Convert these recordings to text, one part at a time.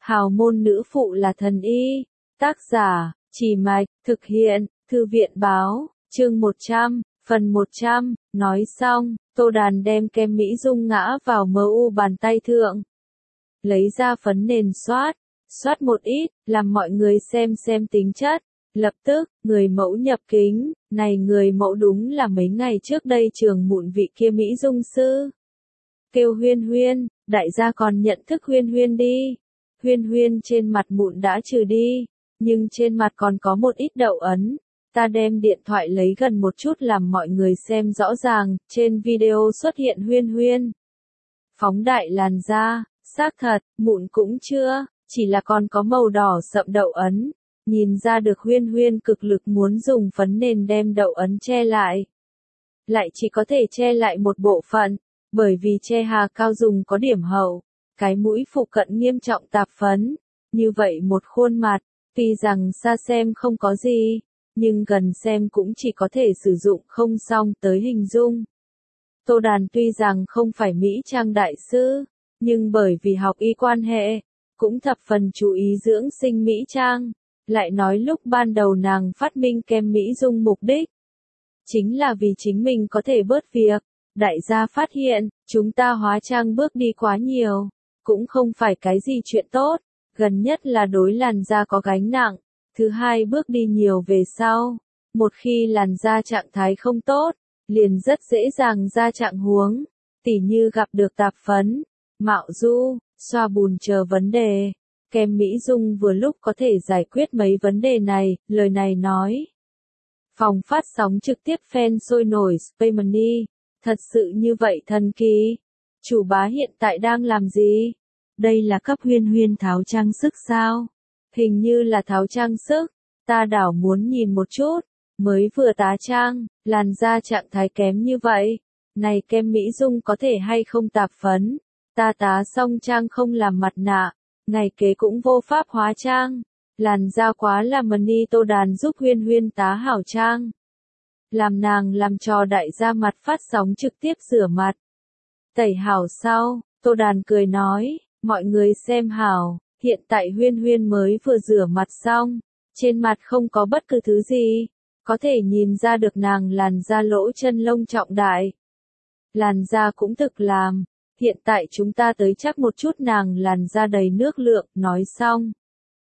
Hào môn nữ phụ là thần y. Tác giả, Trì Mạch, thực hiện, Thư viện báo, chương 100, phần 100, nói xong, Tô Đàn đem kem Mỹ Dung ngã vào MU bàn tay thượng. Lấy ra phấn nền xoát một ít, làm mọi người xem tính chất. Lập tức, người mẫu nhập kính, này người mẫu đúng là mấy ngày trước đây trường mụn vị kia Mỹ Dung sư. Kêu Huyên Huyên, đại gia còn nhận thức Huyên Huyên đi. Huyên Huyên trên mặt mụn đã trừ đi, nhưng trên mặt còn có một ít đậu ấn. Ta đem điện thoại lấy gần một chút làm mọi người xem rõ ràng, trên video xuất hiện Huyên Huyên. Phóng đại làn da, xác thật, mụn cũng chưa, chỉ là còn có màu đỏ sậm đậu ấn. Nhìn ra được Huyên Huyên cực lực muốn dùng phấn nền đem đậu ấn che lại. Lại chỉ có thể che lại một bộ phận, bởi vì che hà cao dùng có điểm hậu, cái mũi phụ cận nghiêm trọng tạp phấn. Như vậy một khuôn mặt, tuy rằng xa xem không có gì, nhưng gần xem cũng chỉ có thể sử dụng không xong tới hình dung. Tô Đàn tuy rằng không phải Mỹ trang đại sư, nhưng bởi vì học y quan hệ, cũng thập phần chú ý dưỡng sinh Mỹ trang. Lại nói lúc ban đầu nàng phát minh kem Mỹ Dung mục đích chính là vì chính mình có thể bớt việc. Đại gia phát hiện, chúng ta hóa trang bước đi quá nhiều, cũng không phải cái gì chuyện tốt, gần nhất là đối làn da có gánh nặng. Thứ hai, bước đi nhiều về sau, một khi làn da trạng thái không tốt, liền rất dễ dàng ra trạng huống, tỉ như gặp được tạp phấn, mạo du, xoa bùn chờ vấn đề. Kem Mỹ Dung vừa lúc có thể giải quyết mấy vấn đề này, lời này nói. Phòng phát sóng trực tiếp fan sôi nổi Spaymoney, thật sự như vậy thần kỳ. Chủ bá hiện tại đang làm gì? Đây là cấp Huyên Huyên tháo trang sức sao? Hình như là tháo trang sức, ta đảo muốn nhìn một chút, mới vừa tá trang, làn da trạng thái kém như vậy. Này kem Mỹ Dung có thể hay không tạp phấn? Ta tá xong trang không làm mặt nạ. Ngày kế cũng vô pháp hóa trang, làn da quá là money. Tô Đàn giúp Huyên Huyên tá hảo trang, làm nàng làm cho đại gia mặt phát sóng trực tiếp rửa mặt. Tẩy hảo sau, Tô Đàn cười nói, mọi người xem hảo, hiện tại Huyên Huyên mới vừa rửa mặt xong, trên mặt không có bất cứ thứ gì, có thể nhìn ra được nàng làn da lỗ chân lông trọng đại. Làn da cũng thực làm. Hiện tại chúng ta tới chắc một chút nàng làn da đầy nước lượng, nói xong.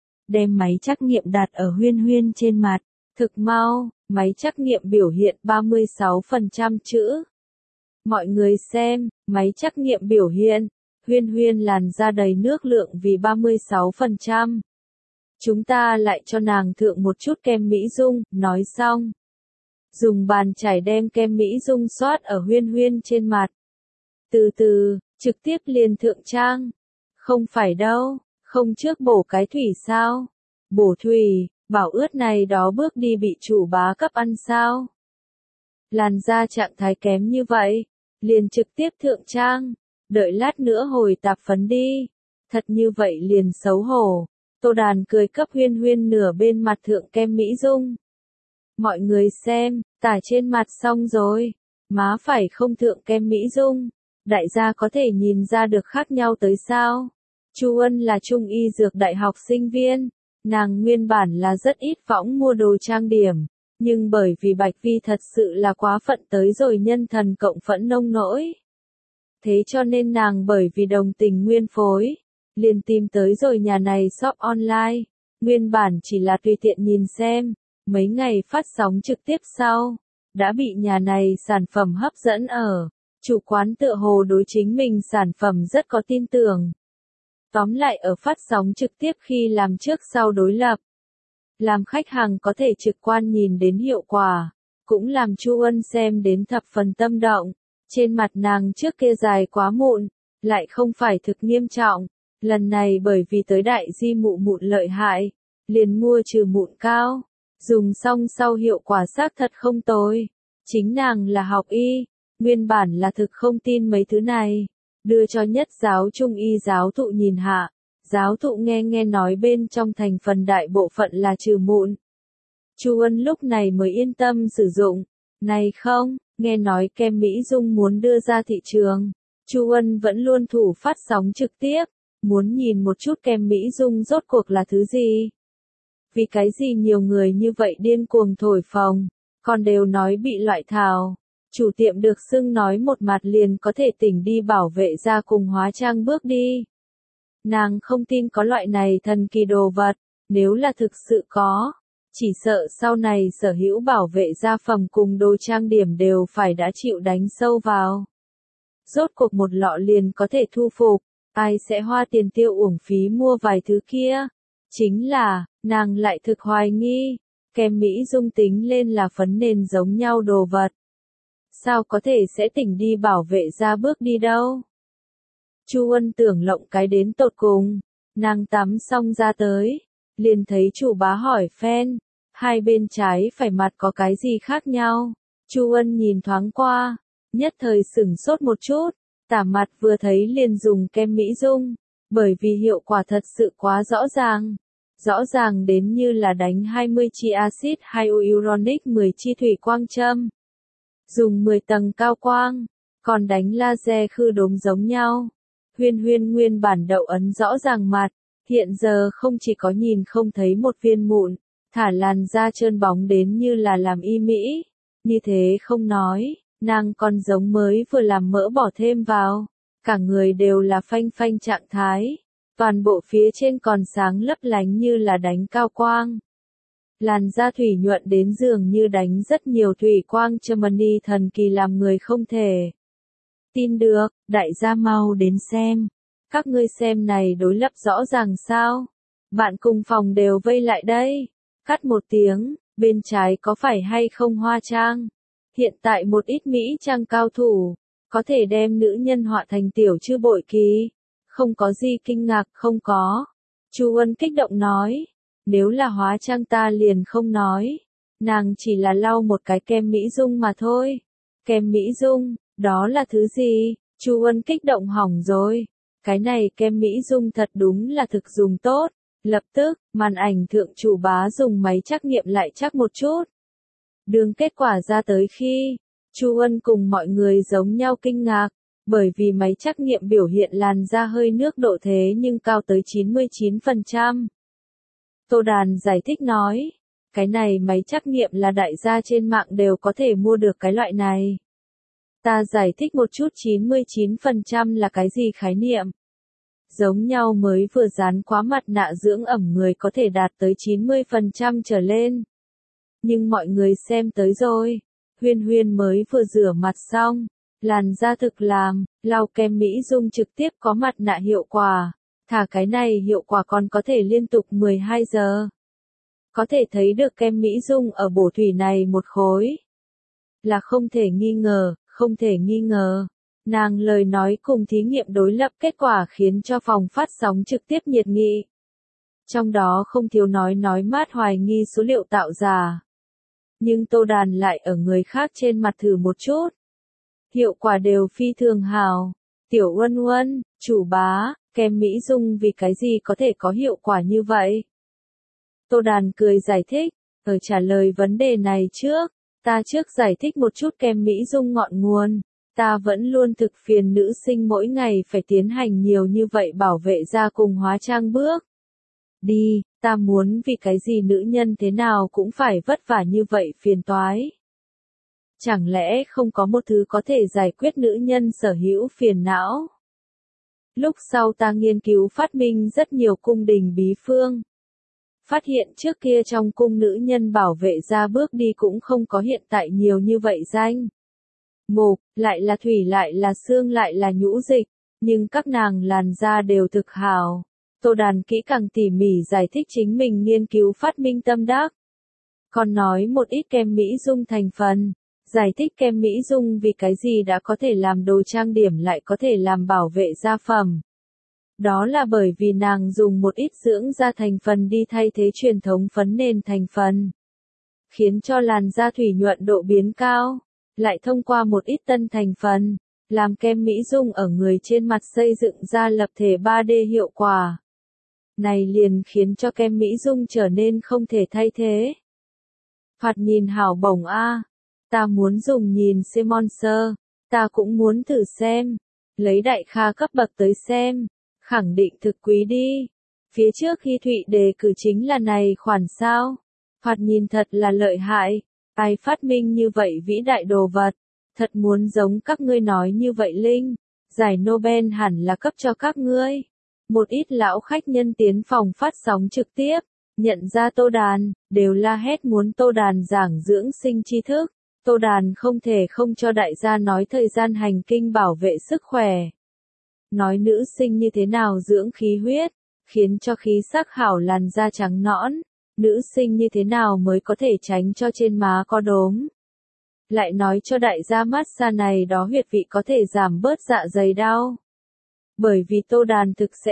Đem máy trắc nghiệm đặt ở Huyên Huyên trên mặt, thực mau, máy trắc nghiệm biểu hiện 36% chữ. Mọi người xem, máy trắc nghiệm biểu hiện, Huyên Huyên làn da đầy nước lượng vì 36%. Chúng ta lại cho nàng thượng một chút kem Mỹ Dung, nói xong. Dùng bàn chải đem kem Mỹ Dung xoát ở Huyên Huyên trên mặt. Từ từ, trực tiếp liền thượng trang. Không phải đâu, không trước bổ cái thủy sao? Bổ thủy, bảo ướt này đó bước đi bị chủ bá cấp ăn sao? Làn da trạng thái kém như vậy, liền trực tiếp thượng trang, đợi lát nữa hồi tạp phấn đi. Thật như vậy liền xấu hổ. Tô Đàn cười cấp Huyên Huyên nửa bên mặt thượng kem Mỹ Dung. Mọi người xem, tả trên mặt xong rồi, má phải không thượng kem Mỹ Dung. Đại gia có thể nhìn ra được khác nhau tới sao? Chu Ân là Trung y dược đại học sinh viên, nàng nguyên bản là rất ít võng mua đồ trang điểm, nhưng bởi vì Bạch Vi thật sự là quá phận tới rồi nhân thần cộng phẫn nông nỗi. Thế cho nên nàng bởi vì đồng tình nguyên phối, liền tìm tới rồi nhà này shop online, nguyên bản chỉ là tùy tiện nhìn xem, mấy ngày phát sóng trực tiếp sau, đã bị nhà này sản phẩm hấp dẫn ở. Chủ quán tựa hồ đối chính mình sản phẩm rất có tin tưởng. Tóm lại ở phát sóng trực tiếp khi làm trước sau đối lập. Làm khách hàng có thể trực quan nhìn đến hiệu quả. Cũng làm Chu Ân xem đến thập phần tâm động. Trên mặt nàng trước kia dài quá mụn. Lại không phải thực nghiêm trọng. Lần này bởi vì tới đại di mụn lợi hại. Liền mua trừ mụn cao. Dùng xong sau hiệu quả xác thật không tồi. Chính nàng là học y. Nguyên bản là thực không tin mấy thứ này, đưa cho nhất giáo trung y giáo thụ nhìn hạ, giáo thụ nghe nói bên trong thành phần đại bộ phận là trừ mụn. Chu Ân lúc này mới yên tâm sử dụng, này không, nghe nói kem Mỹ Dung muốn đưa ra thị trường, Chu Ân vẫn luôn thủ phát sóng trực tiếp, muốn nhìn một chút kem Mỹ Dung rốt cuộc là thứ gì. Vì cái gì nhiều người như vậy điên cuồng thổi phồng, còn đều nói bị loại thảo. Chủ tiệm được xưng nói một mặt liền có thể tỉnh đi bảo vệ ra cùng hóa trang bước đi. Nàng không tin có loại này thần kỳ đồ vật, nếu là thực sự có, chỉ sợ sau này sở hữu bảo vệ gia phẩm cùng đồ trang điểm đều phải đã chịu đánh sâu vào. Rốt cuộc một lọ liền có thể thu phục, ai sẽ hoa tiền tiêu uổng phí mua vài thứ kia. Chính là, nàng lại thực hoài nghi, kem Mỹ Dung tính lên là phấn nền giống nhau đồ vật. Sao có thể sẽ tỉnh đi bảo vệ ra bước đi đâu? Chu Ân tưởng lộng cái đến tột cùng, nàng tắm xong ra tới, liền thấy chủ bá hỏi phen, hai bên trái phải mặt có cái gì khác nhau? Chu Ân nhìn thoáng qua, nhất thời sửng sốt một chút, tả mặt vừa thấy liền dùng kem Mỹ Dung, bởi vì hiệu quả thật sự quá rõ ràng đến như là đánh 20 chi axit hyaluronic 10 chi thủy quang châm. Dùng 10 tầng cao quang, còn đánh laser khư đốm giống nhau. Huyên Huyên nguyên bản đậu ấn rõ ràng mặt, hiện giờ không chỉ có nhìn không thấy một viên mụn, thả làn da trơn bóng đến như là làm y mỹ. Như thế không nói, nàng còn giống mới vừa làm mỡ bỏ thêm vào, cả người đều là phanh phanh trạng thái, toàn bộ phía trên còn sáng lấp lánh như là đánh cao quang. Làn da thủy nhuận đến dường như đánh rất nhiều thủy quang Germany thần kỳ làm người không thể tin được, đại gia mau đến xem. Các ngươi xem này đối lập rõ ràng sao? Bạn cùng phòng đều vây lại đây. Cắt một tiếng, bên trái có phải hay không hoa trang? Hiện tại một ít Mỹ trang cao thủ, có thể đem nữ nhân họa thành tiểu chư bội kỳ. Không có gì kinh ngạc, không có. Chu Ân kích động nói. Nếu là hóa trang ta liền không nói. Nàng chỉ là lau một cái kem Mỹ Dung mà thôi. Kem Mỹ Dung, đó là thứ gì? Chu Ân kích động hỏng rồi. Cái này kem Mỹ Dung thật đúng là thực dùng tốt. Lập tức, màn ảnh thượng chủ bá dùng máy trắc nghiệm lại chắc một chút. Đường kết quả ra tới khi, Chu Ân cùng mọi người giống nhau kinh ngạc, bởi vì máy trắc nghiệm biểu hiện làn da hơi nước độ thế nhưng cao tới 99%. Tô Đàn giải thích nói, cái này máy trắc nghiệm là đại gia trên mạng đều có thể mua được cái loại này. Ta giải thích một chút 99% là cái gì khái niệm. Giống nhau mới vừa dán quá mặt nạ dưỡng ẩm người có thể đạt tới 90% trở lên. Nhưng mọi người xem tới rồi, Huyên Huyên mới vừa rửa mặt xong, làn da thực làm, lau kem Mỹ Dung trực tiếp có mặt nạ hiệu quả, thả cái này hiệu quả còn có thể liên tục 12 giờ. Có thể thấy được kem Mỹ Dung ở bổ thủy này một khối. Là không thể nghi ngờ, không thể nghi ngờ. Nàng lời nói cùng thí nghiệm đối lập kết quả khiến cho phòng phát sóng trực tiếp nhiệt nghị. Trong đó không thiếu nói mát hoài nghi số liệu tạo giả. Nhưng Tô Đàn lại ở người khác trên mặt thử một chút. Hiệu quả đều phi thường hào. Tiểu Uân Uân, chủ bá, kem Mỹ Dung vì cái gì có thể có hiệu quả như vậy? Tô Đàn cười giải thích, ở trả lời vấn đề này trước, ta trước giải thích một chút kem Mỹ Dung ngọn nguồn. Ta vẫn luôn thực phiền nữ sinh mỗi ngày phải tiến hành nhiều như vậy bảo vệ da cùng hóa trang bước. Đi, ta muốn vì cái gì nữ nhân thế nào cũng phải vất vả như vậy phiền toái. Chẳng lẽ không có một thứ có thể giải quyết nữ nhân sở hữu phiền não? Lúc sau ta nghiên cứu phát minh rất nhiều cung đình bí phương. Phát hiện trước kia trong cung nữ nhân bảo vệ da bước đi cũng không có hiện tại nhiều như vậy danh. Mục, lại là thủy lại là xương lại là nhũ dịch, nhưng các nàng làn da đều thực hào. Tô Đàn kỹ càng tỉ mỉ giải thích chính mình nghiên cứu phát minh tâm đắc. Còn nói một ít kem Mỹ Dung thành phần, giải thích kem Mỹ Dung vì cái gì đã có thể làm đồ trang điểm lại có thể làm bảo vệ da phẩm. Đó là bởi vì nàng dùng một ít dưỡng da thành phần đi thay thế truyền thống phấn nền thành phần, khiến cho làn da thủy nhuận độ biến cao, lại thông qua một ít tân thành phần, làm kem Mỹ Dung ở người trên mặt xây dựng ra lập thể 3D hiệu quả. Này liền khiến cho kem Mỹ Dung trở nên không thể thay thế. Thoạt nhìn hảo bổng a, ta muốn dùng nhìn xem monster, ta cũng muốn thử xem, lấy đại kha cấp bậc tới xem. khẳng định thực quý đi. Phía trước khi Thụy đề cử chính là này khoản sao. Thoạt nhìn thật là lợi hại. Ai phát minh như vậy vĩ đại đồ vật. Thật muốn giống các ngươi nói như vậy Linh. Giải Nobel hẳn là cấp cho các ngươi. Một ít lão khách nhân tiến phòng phát sóng trực tiếp. Nhận ra Tô Đàn, đều la hét muốn Tô Đàn giảng dưỡng sinh tri thức. Tô Đàn không thể không cho đại gia nói thời gian hành kinh bảo vệ sức khỏe. Nói nữ sinh như thế nào dưỡng khí huyết, khiến cho khí sắc hảo làn da trắng nõn. Nữ sinh như thế nào mới có thể tránh cho trên má có đốm. Lại nói cho đại gia massage này đó huyệt vị có thể giảm bớt dạ dày đau. Bởi vì Tô Đàn thực sẽ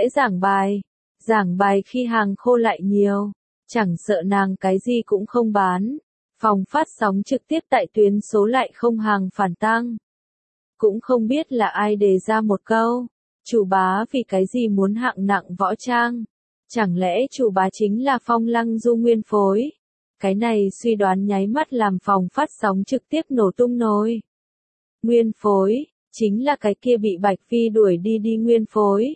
giảng bài khi hàng khô lại nhiều, chẳng sợ nàng cái gì cũng không bán. Phòng phát sóng trực tiếp tại tuyến số lại không hàng phản tăng. Cũng không biết là ai đề ra một câu, chủ bá vì cái gì muốn hạng nặng võ trang. Chẳng lẽ chủ bá chính là Phong Lăng Du nguyên phối? Cái này suy đoán nháy mắt làm phòng phát sóng trực tiếp nổ tung nồi. Nguyên phối, chính là cái kia bị Bạch Phi đuổi đi nguyên phối.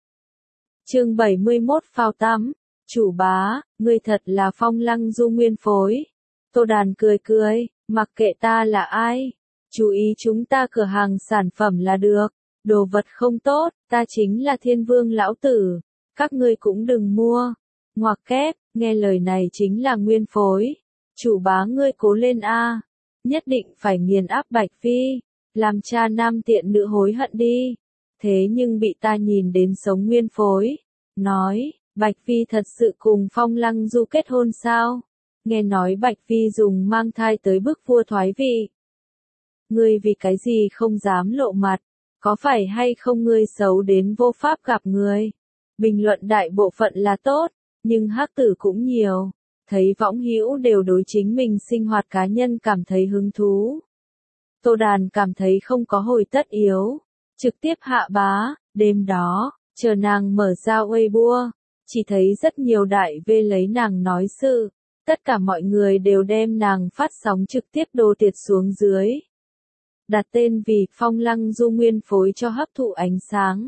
Chương 71 phao tắm, chủ bá, ngươi thật là Phong Lăng Du nguyên phối. Tô Đàn cười, mặc kệ ta là ai, chú ý chúng ta cửa hàng sản phẩm là được, đồ vật không tốt, ta chính là Thiên Vương lão tử, các ngươi cũng đừng mua. Ngoặc kép, nghe lời này chính là nguyên phối. Chủ bá ngươi cố lên a, nhất định phải nghiền áp Bạch Phi, làm cha nam tiện nữ hối hận đi. Thế nhưng bị ta nhìn đến sống nguyên phối, nói, Bạch Phi thật sự cùng Phong Lăng Du kết hôn sao? Nghe nói Bạch Phi dùng mang thai tới bức vua thoái vị. Ngươi vì cái gì không dám lộ mặt, có phải hay không ngươi xấu đến vô pháp gặp người? Bình luận đại bộ phận là tốt, nhưng hắc tử cũng nhiều, thấy võng hữu đều đối chính mình sinh hoạt cá nhân cảm thấy hứng thú. Tô Đàn cảm thấy không có hồi tất yếu, trực tiếp hạ bá, đêm đó, chờ nàng mở ra Weibo, chỉ thấy rất nhiều đại V lấy nàng nói sự. Tất cả mọi người đều đem nàng phát sóng trực tiếp đồ tiệt xuống dưới. Đặt tên vì Phong Lăng Du nguyên phối cho hấp thụ ánh sáng.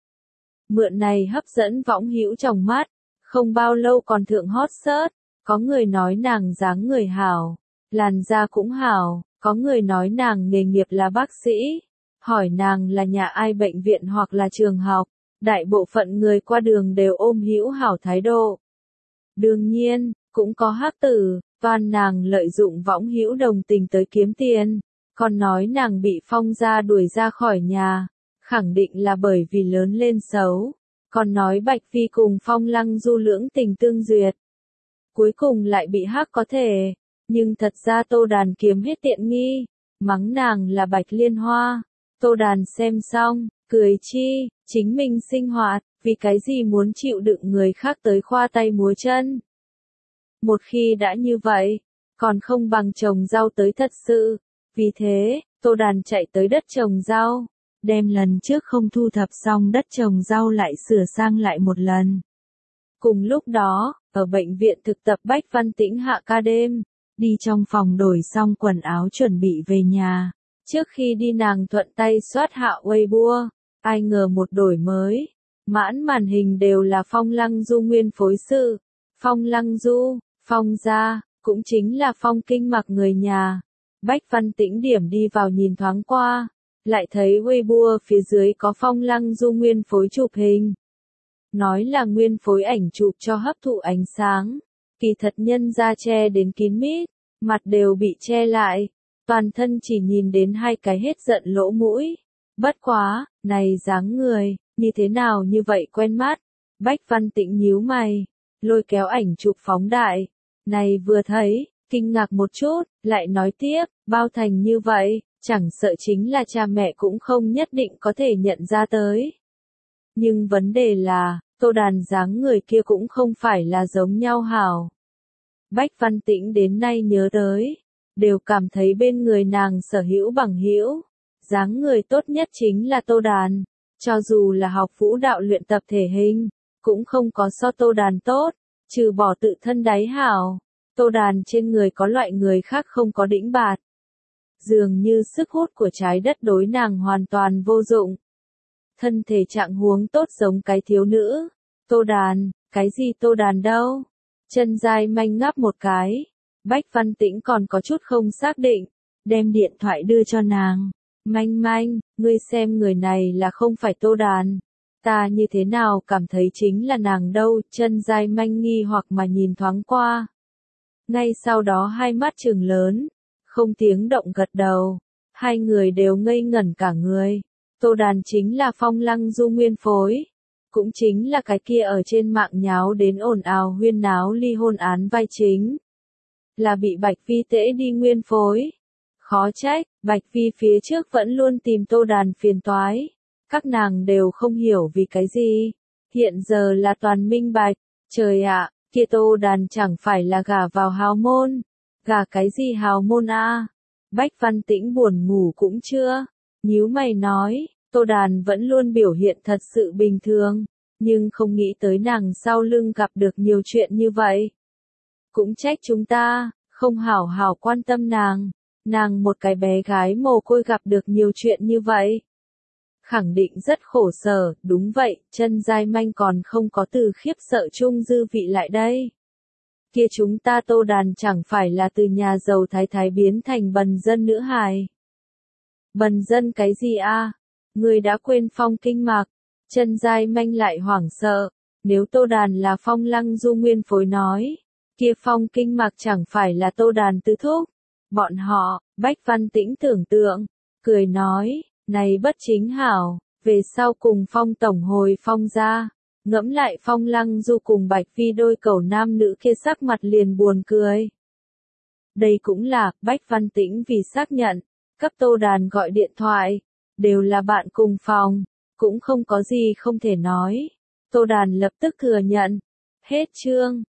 Mượn này hấp dẫn võng hữu trong mắt, không bao lâu còn thượng hot search. Có người nói nàng dáng người hảo, làn da cũng hảo, có người nói nàng nghề nghiệp là bác sĩ, hỏi nàng là nhà ai bệnh viện hoặc là trường học, đại bộ phận người qua đường đều ôm hữu hảo thái độ. Đương nhiên, cũng có hắc tử, toan nàng lợi dụng võng hữu đồng tình tới kiếm tiền, còn nói nàng bị Phong gia đuổi ra khỏi nhà, khẳng định là bởi vì lớn lên xấu, còn nói Bạch Phi cùng Phong Lăng Du lưỡng tình tương duyệt. Cuối cùng lại bị hắc có thể, nhưng thật ra Tô Đàn kiếm hết tiện nghi, mắng nàng là Bạch Liên Hoa. Tô Đàn xem xong, cười chi, chính mình sinh hoạt, vì cái gì muốn chịu đựng người khác tới khoa tay múa chân. Một khi đã như vậy, còn không bằng trồng rau tới thật sự. Vì thế, Tô Đàn chạy tới đất trồng rau, đem lần trước không thu thập xong đất trồng rau lại sửa sang lại một lần. Cùng lúc đó, ở bệnh viện thực tập Bách Văn Tĩnh hạ ca đêm, đi trong phòng đổi xong quần áo chuẩn bị về nhà. Trước khi đi nàng thuận tay soát hạ Weibo, ai ngờ một đổi mới, mãn màn hình đều là Phong Lăng Du nguyên phối sự. Phong Lăng Du, Phong gia, cũng chính là Phong Kinh Mặc người nhà. Bách Văn Tĩnh điểm đi vào nhìn thoáng qua, lại thấy Weibo phía dưới có Phong Lăng Du nguyên phối chụp hình. Nói là nguyên phối ảnh chụp cho hấp thụ ánh sáng, kỳ thật nhân ra che đến kín mít, mặt đều bị che lại, toàn thân chỉ nhìn đến hai cái hết giận lỗ mũi. Bất quá, này dáng người, như thế nào như vậy quen mắt. Bách Văn Tĩnh nhíu mày, lôi kéo ảnh chụp phóng đại. Này vừa thấy, kinh ngạc một chút, lại nói tiếp, bao thành như vậy, chẳng sợ chính là cha mẹ cũng không nhất định có thể nhận ra tới. Nhưng vấn đề là, Tô Đàn dáng người kia cũng không phải là giống nhau hảo. Bách Văn Tĩnh đến nay nhớ tới, đều cảm thấy bên người nàng sở hữu bằng hữu, dáng người tốt nhất chính là Tô Đàn, cho dù là học vũ đạo luyện tập thể hình, cũng không có so Tô Đàn tốt, trừ bỏ tự thân đáy hảo, Tô Đàn trên người có loại người khác không có đĩnh bạt. Dường như sức hút của trái đất đối nàng hoàn toàn vô dụng. thân thể trạng huống tốt giống cái thiếu nữ. Tô Đàn, cái gì Tô Đàn đâu? Chân Giai Manh ngáp một cái. Bách Văn Tĩnh còn có chút không xác định, đem điện thoại đưa cho nàng. Manh Manh, ngươi xem người này là không phải Tô Đàn. Ta như thế nào cảm thấy chính là nàng đâu, Chân Giai Manh nghi hoặc mà nhìn thoáng qua. Ngay sau đó hai mắt trừng lớn, không tiếng động gật đầu. Hai người đều ngây ngẩn cả người. Tô Đàn chính là Phong Lăng Du nguyên phối. Cũng chính là cái kia ở trên mạng nháo đến ồn ào huyên náo ly hôn án vai chính. Là bị Bạch Phi tễ đi nguyên phối. Khó trách, Bạch Phi phía trước vẫn luôn tìm Tô Đàn phiền toái. Các nàng đều không hiểu vì cái gì. Hiện giờ là toàn minh bạch. Trời ạ, kia Tô Đàn chẳng phải là gả vào hào môn. Gả cái gì hào môn a? Bách Văn Tĩnh buồn ngủ cũng chưa. Nhíu mày nói, Tô Đàn vẫn luôn biểu hiện thật sự bình thường. Nhưng không nghĩ tới nàng sau lưng gặp được nhiều chuyện như vậy. Cũng trách chúng ta, không hảo hảo quan tâm nàng. Nàng một cái bé gái mồ côi gặp được nhiều chuyện như vậy. Khẳng định rất khổ sở, đúng vậy, Chân Giai Manh còn không có từ khiếp sợ chung dư vị lại đây. Kia chúng ta Tô Đàn chẳng phải là từ nhà giàu thái thái biến thành bần dân nữ hài. Bần dân cái gì a? Người đã quên Phong Kinh Mạc. Chân Giai Manh lại hoảng sợ, nếu Tô Đàn là Phong Lăng Du nguyên phối nói, kia Phong Kinh Mạc chẳng phải là Tô Đàn tứ thúc. Bọn họ, Bách Văn Tĩnh tưởng tượng, cười nói, này bất chính hảo, về sau cùng Phong tổng hồi Phong ra, ngẫm lại Phong Lăng Du cùng Bạch Phi đôi cầu nam nữ kia sắc mặt liền buồn cười. Đây cũng là, Bách Văn Tĩnh vì xác nhận, cấp Tô Đàn gọi điện thoại, đều là bạn cùng phòng, cũng không có gì không thể nói. Tô Đàn lập tức thừa nhận. Hết chương.